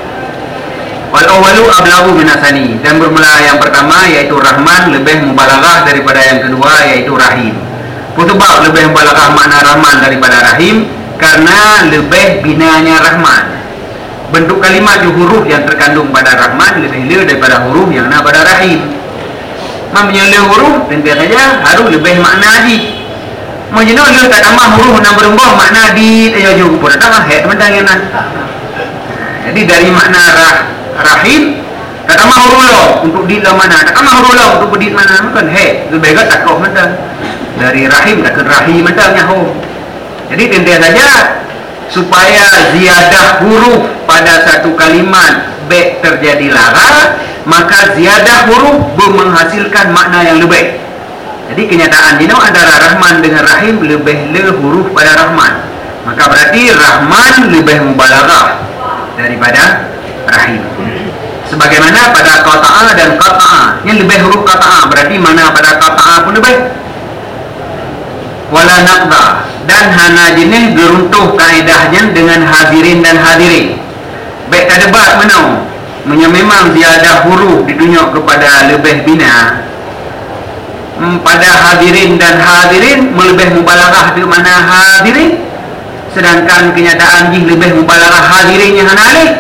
Wal awalu ablagu minasani, dan bermula yang pertama yaitu Rahman lebih mubalaghah daripada yang kedua yaitu Rahim. Putubab lebih mubalaghah makna Rahman daripada Rahim karena lebih binanya Rahman. Bentuk kalimat huruf yang terkandung pada Rahman lebih le daripada huruf yang ada pada Rahim. Mamanya le huruf tentu saja harus lebih makna di. Mujino le tak tambah huruf nak berubah makna di ayo juga pun tak he teman yang nak. Jadi dari makna rahim tak tambah huruf lo untuk di mana, tak tambah huruf lo untuk di mana, kan he lebih agak tak kau macam dari rahim tak ke rahim macamnya ho. Jadi tentu saja supaya ziyadah huruf pada satu kalimat be terjadi lara, maka ziyadah huruf menghasilkan makna yang lebih. Jadi kenyataan ini antara Rahman dengan Rahim lebih le huruf pada Rahman, maka berarti Rahman lebih mubalaghah daripada Rahim. Sebagaimana pada qata'a dan qata'a, yang lebih huruf qata'a, berarti mana pada qata'a pun lebih. Wala naqda, dan hana jenis geruntuh kaedahnya dengan hadirin dan hadirin. Baik tak debat mana memang ziyadah huruf di dunia kepada lebih bina. Pada hadirin dan hadirin melebih mubalaghah di mana hadirin, sedangkan kenyataan jih lebih mubalaghah hadirin yang hana alih.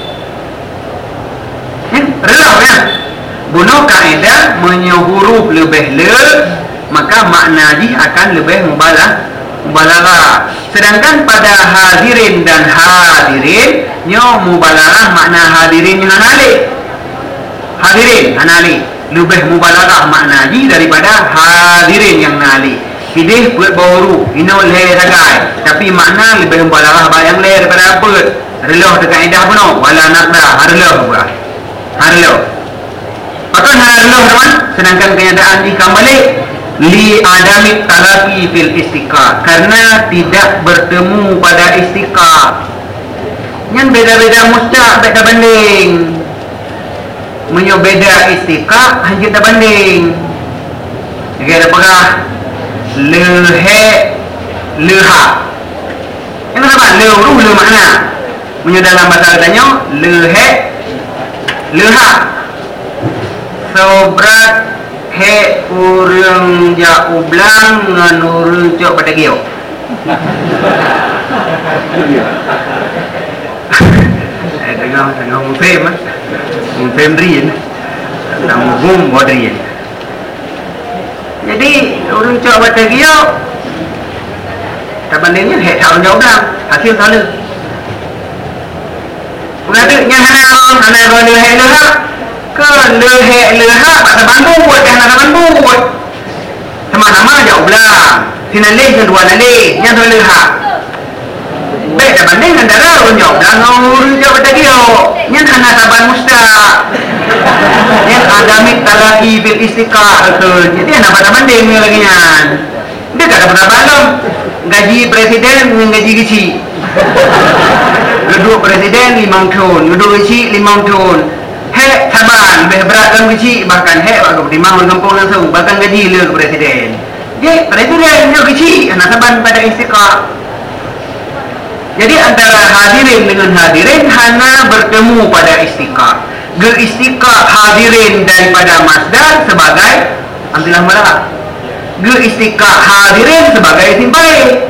Relah ya. Bunuh kaedah menyuhuruf lebih le, maka makna jih akan lebih mubalaghah. Sedangkan pada hadirin dan hadirin nyo mubalaghah makna hadirin yang hana alih. Hadirin hana alih lebih mubalaghah makna ji daripada hadirin yang nali. Hidih buat baru ino le ragai, tapi makna lebih mubalaghah bayang le daripada apa. Relah dekat kaedah pun wala naqda harlah buat. Harlah. Maka harlah teman, sedangkan kenyataan ji kembali li adamit talaqi fil istiqa, karena tidak bertemu pada istiqa. Yang beda-beda mustaq beda banding. Menyobeda istiqa hanya kita banding. Jadi ada pegah lehe leha. Yang apa? Lehu le makna. Dalam bahasa katanya lehe leha. Sobrat he urang ja ublang ngan urang cok pada gio. Tengah mufem mufem rin tang hum bodrin. Jadi orang cok pada gio tabandingnya he thau jauh dah hasil salah. Pengadanya hana goni he leha ke lehe leha pada bantu buat hana bantu buat sama-sama jauh belah sinale kedua nale nya tu leha. Baik dah banding antara orang jauh dan orang jauh pada gio nya hana saban mustaq yang adamit talaqi bil istiqah tu. Jadi hana pada banding lagi nya. Dia tak ada pernah balong gaji presiden dengan gaji kecil. Gedung presiden 5 tahun, gedung kecil 5 tahun. Hek saban lebih berat dalam kecil, bahkan hek waktu di mahal kampung langsung, bahkan gaji le ke presiden. Dia presiden dia kecil, anak saban pada istiqah. Jadi antara hadirin dengan hadirin hana bertemu pada istiqah. Ge-istiqah hadirin daripada masdar sebagai amtilah malah. Ge-istiqah hadirin sebagai isim fa'il.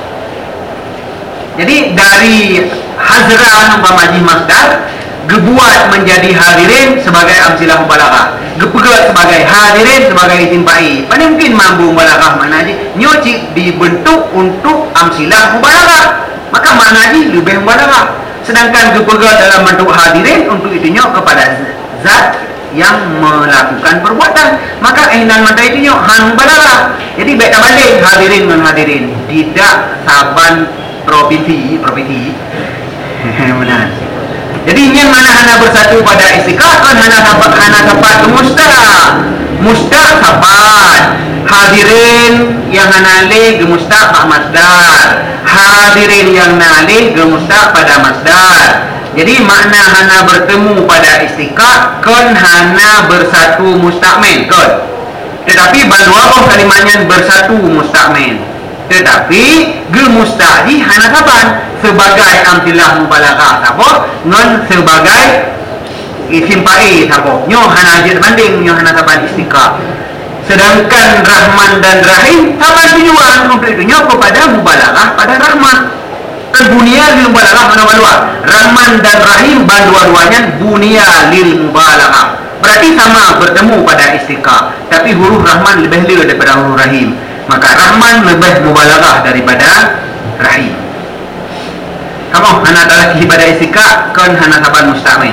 Jadi dari hazran umpama masdar gebuat menjadi hadirin sebagai amsilah mubalaghah, gepegat sebagai hadirin sebagai isim fa'il. Mana mungkin mampu mubalaghah makna ji nyoci dibentuk untuk amsilah mubalaghah, maka makna ji lebih mubalaghah. Sedangkan gepegat dalam bentuk hadirin untuk itunya kepada zat yang melakukan perbuatan, maka ihnan mata itunya han mubalaghah. Jadi baik balik hadirin dengan hadirin tidak saban provinsi benar. Jadi yang mana hana bersatu pada istiqah kan hana dapat mustaq sabat hadirin yang hana alih gemustaq pak masdar, hadirin yang nalih gemustaq pada masdar. Jadi makna hana bertemu pada istiqah kan hana bersatu mustaqmin kan. Tetapi balwa kalimatnya bersatu mustaqmin. Tetapi gemustaqi hana saban sebagai amtilah mubalaghah sabo ngan sebagai isim fa'il sabo nyo hana ajit banding nyo hana saban istiqah. Sedangkan Rahman dan Rahim saban tujuan untuk itu nyo kepada mubalaghah pada rahmat. Kan bunia lil mubalaghah mana dua. Rahman dan Rahim dua-duanya bunia lil mubalaghah. Berarti sama bertemu pada istiqah, tapi huruf Rahman lebih le daripada huruf Rahim. Maka Rahman lebih mubalaghah daripada Rahim. Kamu hana talaqi pada istiqah kan hana saban mustaqim.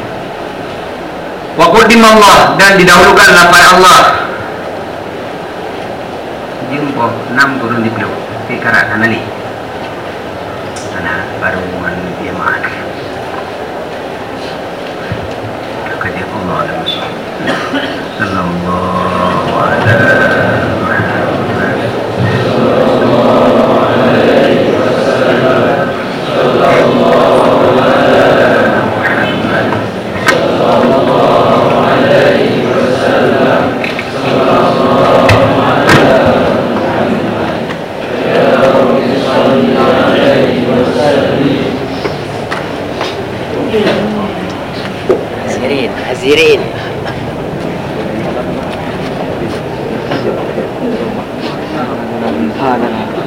Wa qaddimallah dan didahulukan lafaz Allah. Jumpa 6 turun di blok. Fikrat hanali. Ana baru dia mak. Kerja Allah dan Rasul. Sallallahu alaihi Ya Amin. Ah,